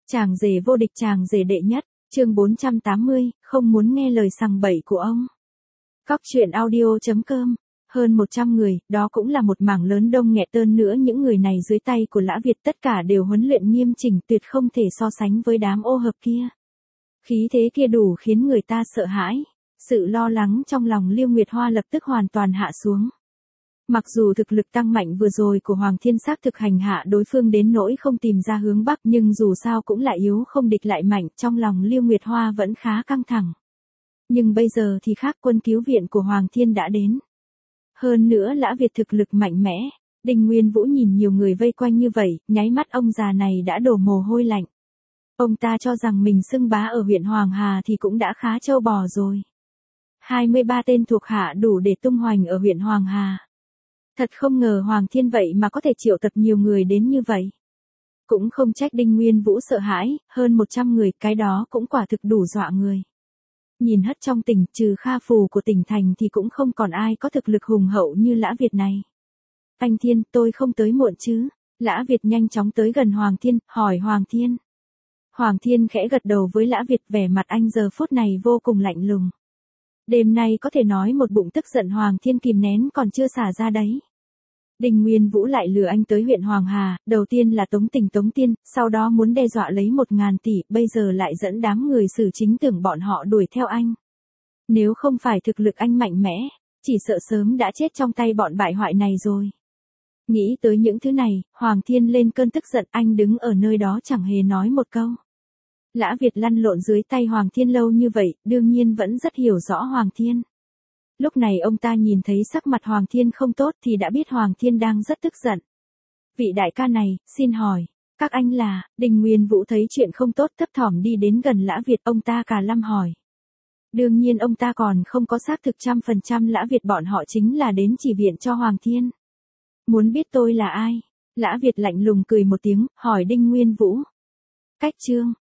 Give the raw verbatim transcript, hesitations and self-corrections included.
Chàng rể vô địch, chàng rể đệ nhất, chương bốn trăm tám mươi, không muốn nghe lời sằng bậy của ông. Cóc truyện audio chấm com, hơn một trăm người, đó cũng là một mảng lớn đông nghẹt tơn nữa. Những người này dưới tay của Lã Việt tất cả đều huấn luyện nghiêm chỉnh, tuyệt không thể so sánh với đám ô hợp kia. Khí thế kia đủ khiến người ta sợ hãi. Sự lo lắng trong lòng Liêu Nguyệt Hoa lập tức hoàn toàn hạ xuống. Mặc dù thực lực tăng mạnh vừa rồi của Hoàng Thiên xác thực hành hạ đối phương đến nỗi không tìm ra hướng bắc, nhưng dù sao cũng lại yếu không địch lại mạnh, trong lòng Liêu Nguyệt Hoa vẫn khá căng thẳng. Nhưng bây giờ thì khác, quân cứu viện của Hoàng Thiên đã đến. Hơn nữa Lã Việt thực lực mạnh mẽ, Đinh Nguyên Vũ nhìn nhiều người vây quanh như vậy, nháy mắt ông già này đã đổ mồ hôi lạnh. Ông ta cho rằng mình xưng bá ở huyện Hoàng Hà thì cũng đã khá trâu bò rồi. hai mươi ba tên thuộc hạ đủ để tung hoành ở huyện Hoàng Hà. Thật không ngờ Hoàng Thiên vậy mà có thể triệu tập nhiều người đến như vậy. Cũng không trách Đinh Nguyên Vũ sợ hãi, hơn một trăm người, cái đó cũng quả thực đủ dọa người. Nhìn hết trong tỉnh, trừ Kha Phù của tỉnh thành thì cũng không còn ai có thực lực hùng hậu như Lã Việt này. Anh Thiên, tôi không tới muộn chứ? Lã Việt nhanh chóng tới gần Hoàng Thiên, hỏi Hoàng Thiên. Hoàng Thiên khẽ gật đầu với Lã Việt, vẻ mặt anh giờ phút này vô cùng lạnh lùng. Đêm nay có thể nói một bụng tức giận Hoàng Thiên kìm nén còn chưa xả ra đấy. Đinh Nguyên Vũ lại lừa anh tới huyện Hoàng Hà, đầu tiên là tống tình tống tiên, sau đó muốn đe dọa lấy một ngàn tỷ, bây giờ lại dẫn đám người xử chính tưởng bọn họ đuổi theo anh. Nếu không phải thực lực anh mạnh mẽ, chỉ sợ sớm đã chết trong tay bọn bại hoại này rồi. Nghĩ tới những thứ này, Hoàng Thiên lên cơn tức giận, anh đứng ở nơi đó chẳng hề nói một câu. Lã Việt lăn lộn dưới tay Hoàng Thiên lâu như vậy, đương nhiên vẫn rất hiểu rõ Hoàng Thiên. Lúc này ông ta nhìn thấy sắc mặt Hoàng Thiên không tốt thì đã biết Hoàng Thiên đang rất tức giận. Vị đại ca này, xin hỏi, các anh là? Đinh Nguyên Vũ thấy chuyện không tốt thấp thỏm đi đến gần Lã Việt, ông ta cả lâm hỏi. Đương nhiên ông ta còn không có xác thực trăm phần trăm Lã Việt bọn họ chính là đến chỉ viện cho Hoàng Thiên. Muốn biết tôi là ai? Lã Việt lạnh lùng cười một tiếng, hỏi Đinh Nguyên Vũ. Cách chương,